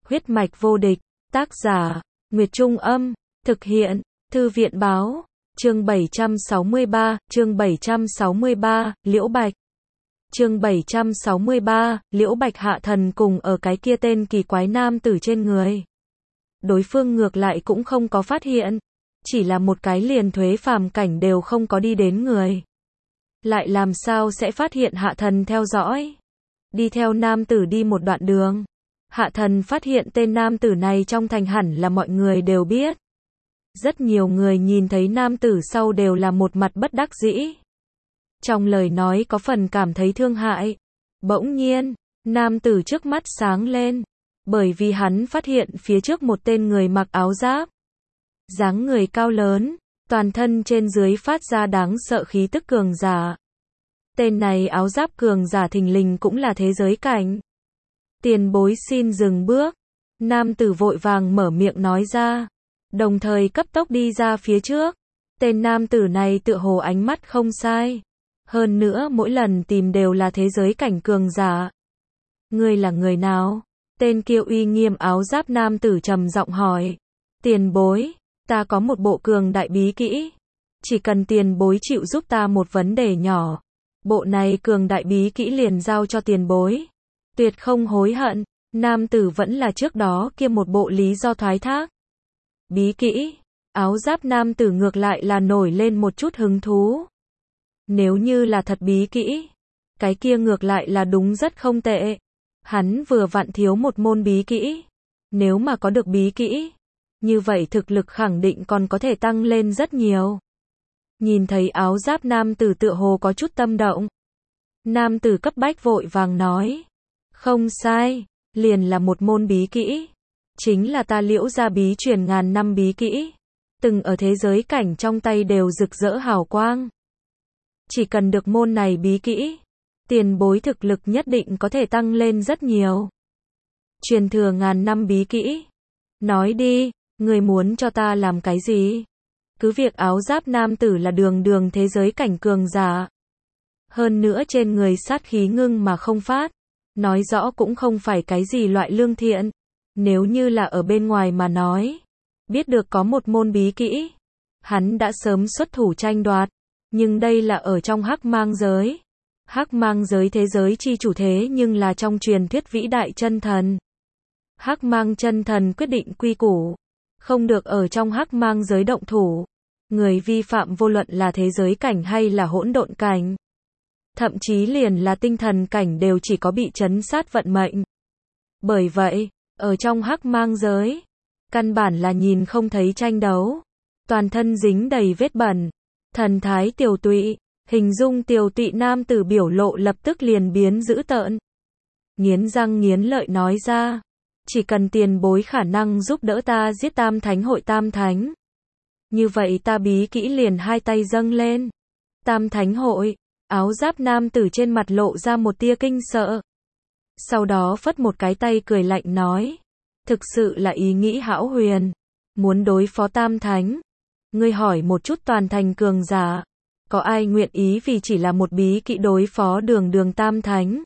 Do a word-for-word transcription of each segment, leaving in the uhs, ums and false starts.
Huyết mạch vô địch, tác giả, Nguyệt Trung Âm, thực hiện, Thư viện Báo, chương bảy trăm sáu mươi ba, chương bảy trăm sáu mươi ba, Liễu Bạch. Chương bảy trăm sáu mươi ba, Liễu Bạch hạ thần cùng ở cái kia tên kỳ quái nam tử trên người. Đối phương ngược lại cũng không có phát hiện, chỉ là một cái liền thuế phàm cảnh đều không có đi đến người. Lại làm sao sẽ phát hiện hạ thần theo dõi? Đi theo nam tử đi một đoạn đường. Hạ thần phát hiện tên nam tử này trong thành hẳn là mọi người đều biết. Rất nhiều người nhìn thấy nam tử sau đều là một mặt bất đắc dĩ. Trong lời nói có phần cảm thấy thương hại. Bỗng nhiên, nam tử trước mắt sáng lên. Bởi vì hắn phát hiện phía trước một tên người mặc áo giáp. Dáng người cao lớn, toàn thân trên dưới phát ra đáng sợ khí tức cường giả. Tên này áo giáp cường giả thình lình cũng là thế giới cảnh. Tiền bối xin dừng bước. Nam tử vội vàng mở miệng nói ra. Đồng thời cấp tốc đi ra phía trước. Tên nam tử này tựa hồ ánh mắt không sai. Hơn nữa mỗi lần tìm đều là thế giới cảnh cường giả. Ngươi là người nào? Tên kia uy nghiêm áo giáp nam tử trầm giọng hỏi. Tiền bối, ta có một bộ cường đại bí kỹ. Chỉ cần tiền bối chịu giúp ta một vấn đề nhỏ. Bộ này cường đại bí kỹ liền giao cho tiền bối. Tuyệt không hối hận. Nam tử vẫn là trước đó kia một bộ lý do thoái thác. Bí kỹ. Áo giáp nam tử ngược lại là nổi lên một chút hứng thú. Nếu như là thật bí kỹ, cái kia ngược lại là đúng rất không tệ. Hắn vừa vặn thiếu một môn bí kỹ. Nếu mà có được bí kỹ, như vậy thực lực khẳng định còn có thể tăng lên rất nhiều. Nhìn thấy áo giáp nam tử tựa hồ có chút tâm động. Nam tử cấp bách vội vàng nói. Không sai, liền là một môn bí kỹ. Chính là ta Liễu gia bí truyền ngàn năm bí kỹ. Từng ở thế giới cảnh trong tay đều rực rỡ hào quang. Chỉ cần được môn này bí kỹ, tiền bối thực lực nhất định có thể tăng lên rất nhiều. Truyền thừa ngàn năm bí kỹ. Nói đi, người muốn cho ta làm cái gì? Cứ việc áo giáp nam tử là đường đường thế giới cảnh cường giả. Hơn nữa trên người sát khí ngưng mà không phát. Nói rõ cũng không phải cái gì loại lương thiện. Nếu như là ở bên ngoài mà nói. Biết được có một môn bí kỹ. Hắn đã sớm xuất thủ tranh đoạt. Nhưng đây là ở trong hắc mang giới. Hắc mang giới thế giới chi chủ thế nhưng là trong truyền thuyết vĩ đại chân thần. Hắc mang chân thần quyết định quy củ. Không được ở trong hắc mang giới động thủ. Người vi phạm vô luận là thế giới cảnh hay là hỗn độn cảnh. Thậm chí liền là tinh thần cảnh đều chỉ có bị trấn sát vận mệnh. Bởi vậy, ở trong hắc mang giới, căn bản là nhìn không thấy tranh đấu. Toàn thân dính đầy vết bẩn. Thần thái tiều tụy, hình dung tiều tụy nam tử biểu lộ lập tức liền biến dữ tợn. Nghiến răng nghiến lợi nói ra. Chỉ cần tiền bối khả năng giúp đỡ ta giết tam thánh hội tam thánh. Như vậy ta bí kỹ liền hai tay dâng lên. Tam thánh hội, áo giáp nam tử trên mặt lộ ra một tia kinh sợ. Sau đó phất một cái tay cười lạnh nói. Thực sự là ý nghĩ hão huyền. Muốn đối phó tam thánh. Ngươi hỏi một chút toàn thành cường giả. Có ai nguyện ý vì chỉ là một bí kỹ đối phó đường đường tam thánh.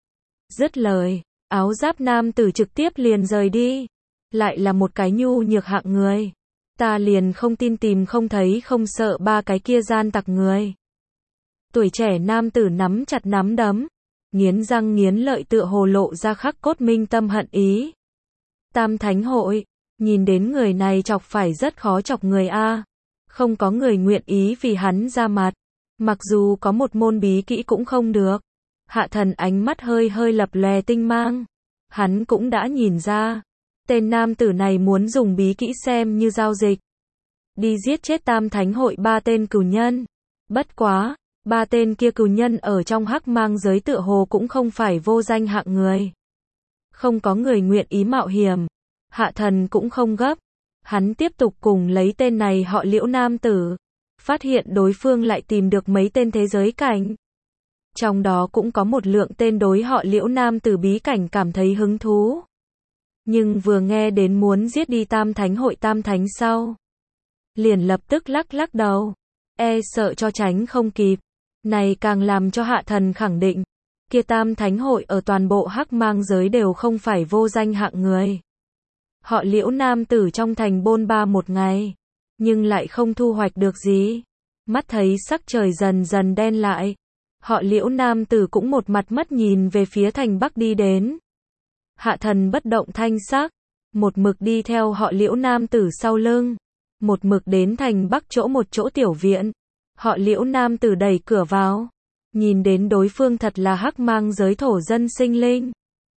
Dứt lời, áo giáp nam tử trực tiếp liền rời đi. Lại là một cái nhu nhược hạng người. Ta liền không tin tìm không thấy không sợ ba cái kia gian tặc người. Tuổi trẻ nam tử nắm chặt nắm đấm. Nghiến răng nghiến lợi tựa hồ lộ ra khắc cốt minh tâm hận ý. Tam thánh hội. Nhìn đến người này chọc phải rất khó chọc người a. Không có người nguyện ý vì hắn ra mặt. Mặc dù có một môn bí kỹ cũng không được. Hạ thần ánh mắt hơi hơi lập lòe tinh mang. Hắn cũng đã nhìn ra. Tên nam tử này muốn dùng bí kỹ xem như giao dịch. Đi giết chết tam thánh hội ba tên cừu nhân. Bất quá, ba tên kia cừu nhân ở trong hắc mang giới tựa hồ cũng không phải vô danh hạng người. Không có người nguyện ý mạo hiểm. Hạ thần cũng không gấp. Hắn tiếp tục cùng lấy tên này họ Liễu nam tử. Phát hiện đối phương lại tìm được mấy tên thế giới cảnh. Trong đó cũng có một lượng tên đối họ Liễu nam tử bí cảnh cảm thấy hứng thú. Nhưng vừa nghe đến muốn giết đi tam thánh hội tam thánh sau. Liền lập tức lắc lắc đầu. E sợ cho tránh không kịp. Này càng làm cho hạ thần khẳng định. Kia tam thánh hội ở toàn bộ hắc mang giới đều không phải vô danh hạng người. Họ Liễu nam tử trong thành bôn ba một ngày, nhưng lại không thu hoạch được gì. Mắt thấy sắc trời dần dần đen lại, họ Liễu nam tử cũng một mặt mất nhìn về phía thành Bắc đi đến. Hạ Thần bất động thanh sắc, một mực đi theo họ Liễu nam tử sau lưng, một mực đến thành Bắc chỗ một chỗ tiểu viện. Họ Liễu nam tử đẩy cửa vào, nhìn đến đối phương thật là hắc mang giới thổ dân sinh linh.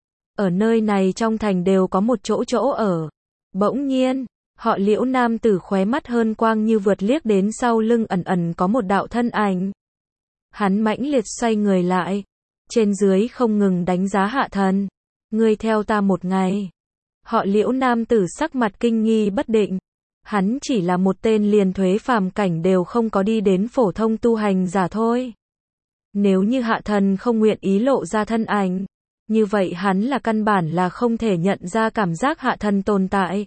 Ở nơi này trong thành đều có một chỗ chỗ ở. Bỗng nhiên, họ Liễu nam tử khóe mắt hơn quang như vượt liếc đến sau lưng ẩn ẩn có một đạo thân ảnh. Hắn mãnh liệt xoay người lại, trên dưới không ngừng đánh giá Hạ Thần. Ngươi theo ta một ngày. Họ Liễu nam tử sắc mặt kinh nghi bất định. Hắn chỉ là một tên liền thuế phàm cảnh đều không có đi đến phổ thông tu hành giả thôi. Nếu như Hạ Thần không nguyện ý lộ ra thân ảnh, như vậy hắn là căn bản là không thể nhận ra cảm giác Hạ Thần tồn tại.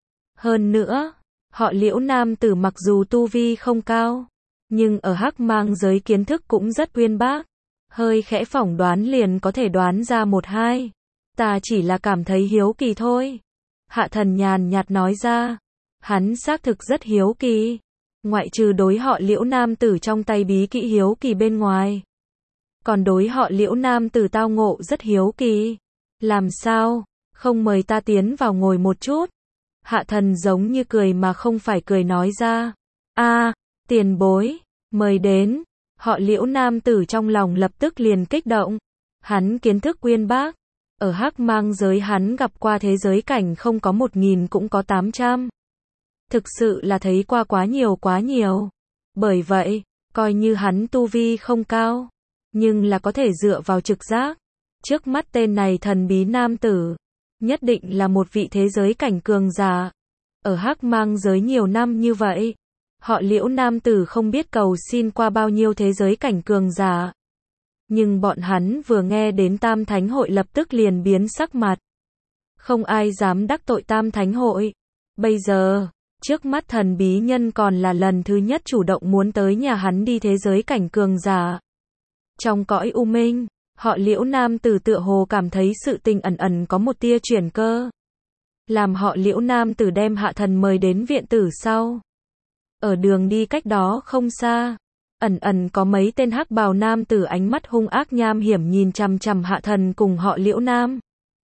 Hơn nữa, họ Liễu nam tử mặc dù tu vi không cao, nhưng ở hắc mang giới kiến thức cũng rất uyên bác. Hơi khẽ phỏng đoán liền có thể đoán ra một hai. Ta chỉ là cảm thấy hiếu kỳ thôi. Hạ Thần nhàn nhạt nói ra. Hắn xác thực rất hiếu kỳ. Ngoại trừ đối họ Liễu nam tử trong tay bí kỹ hiếu kỳ bên ngoài, còn đối họ Liễu nam tử tao ngộ rất hiếu kỳ. Làm sao, không mời ta tiến vào ngồi một chút? Hạ Thần giống như cười mà không phải cười nói ra. A, tiền bối, mời đến. Họ Liễu nam tử trong lòng lập tức liền kích động. Hắn kiến thức uyên bác. Ở hắc mang giới hắn gặp qua thế giới cảnh không có một nghìn cũng có tám trăm. Thực sự là thấy qua quá nhiều quá nhiều. Bởi vậy, coi như hắn tu vi không cao, nhưng là có thể dựa vào trực giác. Trước mắt tên này thần bí nam tử, nhất định là một vị thế giới cảnh cường giả. Ở hắc mang giới nhiều năm như vậy, họ Liễu nam tử không biết cầu xin qua bao nhiêu thế giới cảnh cường giả. Nhưng bọn hắn vừa nghe đến Tam Thánh Hội lập tức liền biến sắc mặt. Không ai dám đắc tội Tam Thánh Hội. Bây giờ, trước mắt thần bí nhân còn là lần thứ nhất chủ động muốn tới nhà hắn đi thế giới cảnh cường giả. Trong cõi u minh, họ Liễu nam tử tựa hồ cảm thấy sự tình ẩn ẩn có một tia chuyển cơ. Làm họ Liễu nam tử đem Hạ Thần mời đến viện tử sau. Ở đường đi cách đó không xa, ẩn ẩn có mấy tên hắc bào nam tử ánh mắt hung ác nham hiểm nhìn chằm chằm Hạ Thần cùng họ Liễu nam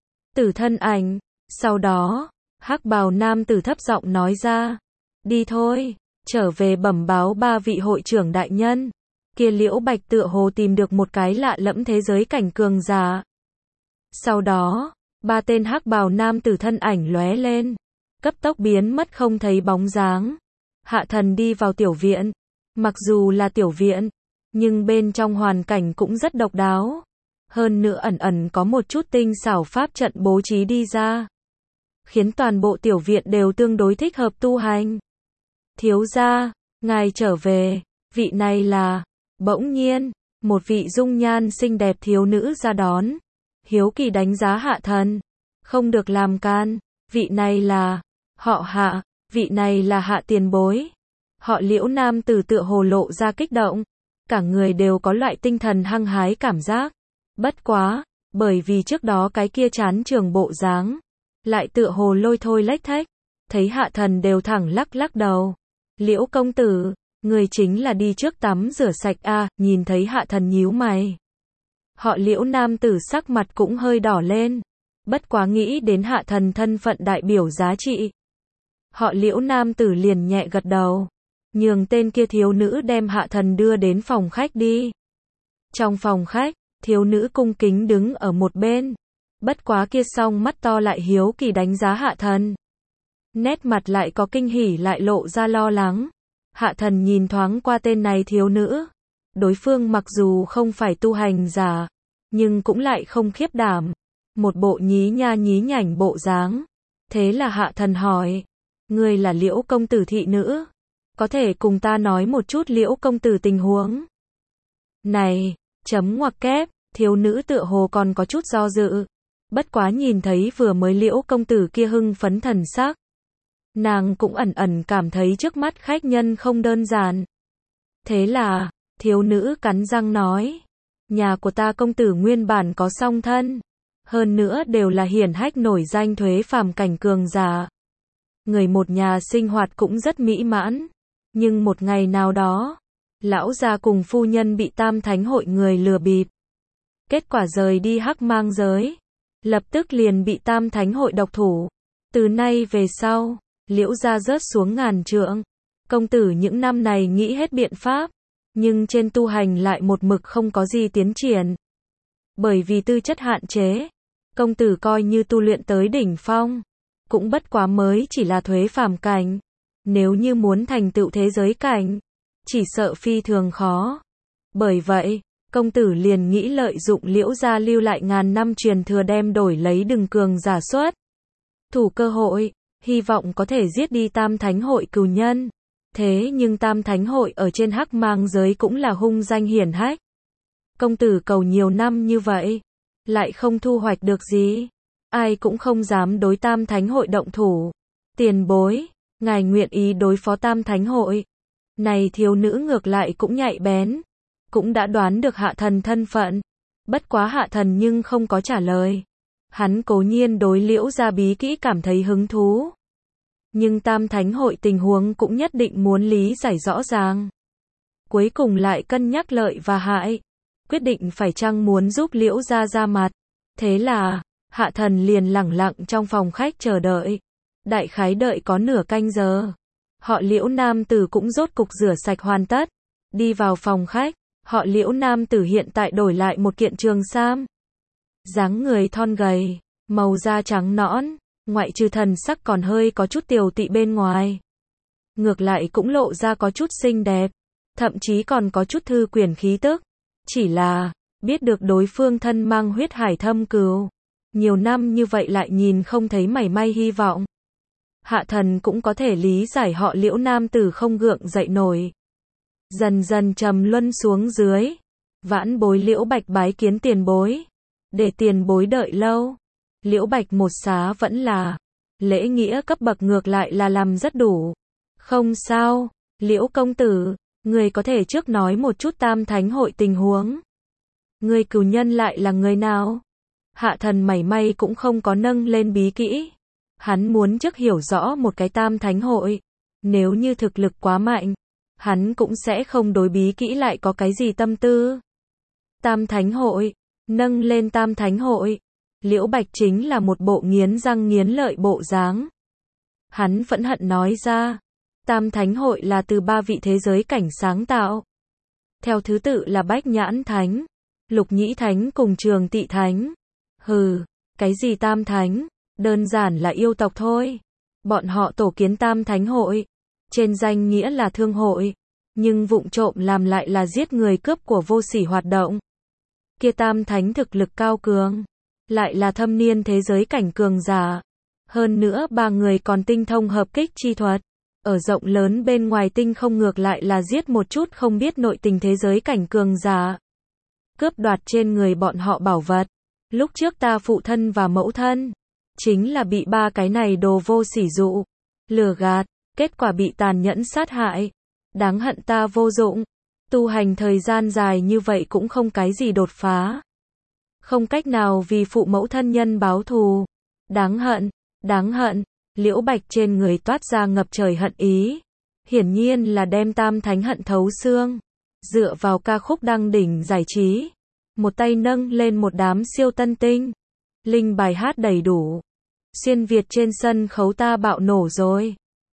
tử thân ảnh. Sau đó, hắc bào nam tử thấp giọng nói ra, đi thôi, trở về bẩm báo ba vị hội trưởng đại nhân. Kia Liễu Bạch tựa hồ tìm được một cái lạ lẫm thế giới cảnh cường giả. Sau đó, ba tên hắc bào nam tử thân ảnh lóe lên, cấp tốc biến mất không thấy bóng dáng. Hạ Thần đi vào tiểu viện. Mặc dù là tiểu viện, nhưng bên trong hoàn cảnh cũng rất độc đáo. Hơn nữa ẩn ẩn có một chút tinh xảo pháp trận bố trí đi ra, khiến toàn bộ tiểu viện đều tương đối thích hợp tu hành. Thiếu gia, ngài trở về, vị này là... Bỗng nhiên, một vị dung nhan xinh đẹp thiếu nữ ra đón. Hiếu kỳ đánh giá Hạ Thần. Không được làm can, vị này là... Họ Hạ, vị này là Hạ tiền bối. Họ Liễu nam tử tựa hồ lộ ra kích động. Cả người đều có loại tinh thần hăng hái cảm giác. Bất quá, bởi vì trước đó cái kia chán trường bộ dáng, lại tựa hồ lôi thôi lách thách. Thấy Hạ Thần đều thẳng lắc lắc đầu. Liễu công tử, người chính là đi trước tắm rửa sạch a? À, nhìn thấy Hạ Thần nhíu mày. Họ Liễu nam tử sắc mặt cũng hơi đỏ lên. Bất quá nghĩ đến Hạ Thần thân phận đại biểu giá trị, họ Liễu nam tử liền nhẹ gật đầu, nhường tên kia thiếu nữ đem Hạ Thần đưa đến phòng khách đi. Trong phòng khách, thiếu nữ cung kính đứng ở một bên. Bất quá kia song mắt to lại hiếu kỳ đánh giá Hạ Thần. Nét mặt lại có kinh hỉ lại lộ ra lo lắng. Hạ Thần nhìn thoáng qua tên này thiếu nữ. Đối phương mặc dù không phải tu hành giả, nhưng cũng lại không khiếp đảm. Một bộ nhí nha nhí nhảnh bộ dáng. Thế là Hạ Thần hỏi, ngươi là Liễu công tử thị nữ, có thể cùng ta nói một chút Liễu công tử tình huống? Này, chấm ngoặc kép, thiếu nữ tựa hồ còn có chút do dự. Bất quá nhìn thấy vừa mới Liễu công tử kia hưng phấn thần sắc, nàng cũng ẩn ẩn cảm thấy trước mắt khách nhân không đơn giản. Thế là, thiếu nữ cắn răng nói, nhà của ta công tử nguyên bản có song thân. hơn nữa đều là hiển hách nổi danh thuế phàm cảnh cường giả. Người một nhà sinh hoạt cũng rất mỹ mãn, nhưng một ngày nào đó, lão gia cùng phu nhân bị Tam Thánh hội người lừa bịp. Kết quả rời đi hắc mang giới, lập tức liền bị Tam Thánh hội độc thủ. Từ nay về sau, Liễu gia rớt xuống ngàn trượng. Công tử những năm này nghĩ hết biện pháp, nhưng trên tu hành lại một mực không có gì tiến triển. Bởi vì tư chất hạn chế, công tử coi như tu luyện tới đỉnh phong, cũng bất quá mới chỉ là thuế phàm cảnh. Nếu như muốn thành tựu thế giới cảnh, chỉ sợ phi thường khó. Bởi vậy, công tử liền nghĩ lợi dụng Liễu gia lưu lại ngàn năm truyền thừa đem đổi lấy đừng cường giả xuất thủ cơ hội, hy vọng có thể giết đi Tam Thánh hội cừu nhân. Thế nhưng Tam Thánh hội ở trên hắc mang giới cũng là hung danh hiển hách. Công tử cầu nhiều năm như vậy, lại không thu hoạch được gì. Ai cũng không dám đối Tam Thánh hội động thủ. Tiền bối, ngài nguyện ý đối phó Tam Thánh hội. Này thiếu nữ ngược lại cũng nhạy bén, cũng đã đoán được hạ thần thân phận. Bất quá hạ thần nhưng không có trả lời. Hắn cố nhiên đối Liễu gia bí kỹ cảm thấy hứng thú. Nhưng Tam Thánh hội tình huống cũng nhất định muốn lý giải rõ ràng. Cuối cùng lại cân nhắc lợi và hại. Quyết định phải chăng muốn giúp Liễu gia ra mặt. Thế là, hạ thần liền lẳng lặng trong phòng khách chờ đợi. Đại khái đợi có nửa canh giờ. Họ Liễu nam tử cũng rốt cục rửa sạch hoàn tất. Đi vào phòng khách, họ Liễu nam tử hiện tại đổi lại một kiện trường sam. Dáng người thon gầy, màu da trắng nõn, ngoại trừ thần sắc còn hơi có chút tiều tị bên ngoài. Ngược lại cũng lộ ra có chút xinh đẹp, thậm chí còn có chút thư quyển khí tức. Chỉ là, biết được đối phương thân mang huyết hải thâm cừu. Nhiều năm như vậy lại nhìn không thấy mảy may hy vọng. Hạ thần cũng có thể lý giải họ Liễu nam tử không gượng dậy nổi. Dần dần trầm luân xuống dưới. Vãn bối Liễu Bạch bái kiến tiền bối. Để tiền bối đợi lâu. Liễu Bạch một xá vẫn là. Lễ nghĩa cấp bậc ngược lại là làm rất đủ. Không sao, Liễu công tử, người có thể trước nói một chút Tam Thánh hội tình huống. Người cừu nhân lại là người nào? Hạ thần mảy may cũng không có nâng lên bí kỹ. Hắn muốn trước hiểu rõ một cái Tam Thánh hội. Nếu như thực lực quá mạnh, hắn cũng sẽ không đối bí kỹ lại có cái gì tâm tư. Tam Thánh hội, nâng lên Tam Thánh hội. Liễu Bạch chính là một bộ nghiến răng nghiến lợi bộ dáng. Hắn phẫn hận nói ra, Tam Thánh hội là từ ba vị thế giới cảnh sáng tạo. Theo thứ tự là Bách Nhãn Thánh, Lục Nhĩ Thánh cùng Trường Tị Thánh. Hừ, cái gì Tam Thánh, đơn giản là yêu tộc thôi. Bọn họ tổ kiến Tam Thánh hội, trên danh nghĩa là thương hội, nhưng vụng trộm làm lại là giết người cướp của vô sỉ hoạt động. Kia Tam Thánh thực lực cao cường, lại là thâm niên thế giới cảnh cường giả. Hơn nữa ba người còn tinh thông hợp kích chi thuật. Ở rộng lớn bên ngoài tinh không ngược lại là giết một chút không biết nội tình thế giới cảnh cường giả. Cướp đoạt trên người bọn họ bảo vật. Lúc trước ta phụ thân và mẫu thân, chính là bị ba cái này đồ vô sỉ dụ, lừa gạt, kết quả bị tàn nhẫn sát hại. Đáng hận ta vô dụng. Tu hành thời gian dài như vậy cũng không cái gì đột phá. Không cách nào vì phụ mẫu thân nhân báo thù. Đáng hận, đáng hận. Liễu Bạch trên người toát ra ngập trời hận ý. Hiển nhiên là đem Tam Thánh hận thấu xương. Dựa vào ca khúc đăng đỉnh giải trí. Một tay nâng lên một đám siêu tân tinh. Linh bài hát đầy đủ. Xuyên Việt trên sân khấu ta bạo nổ rồi.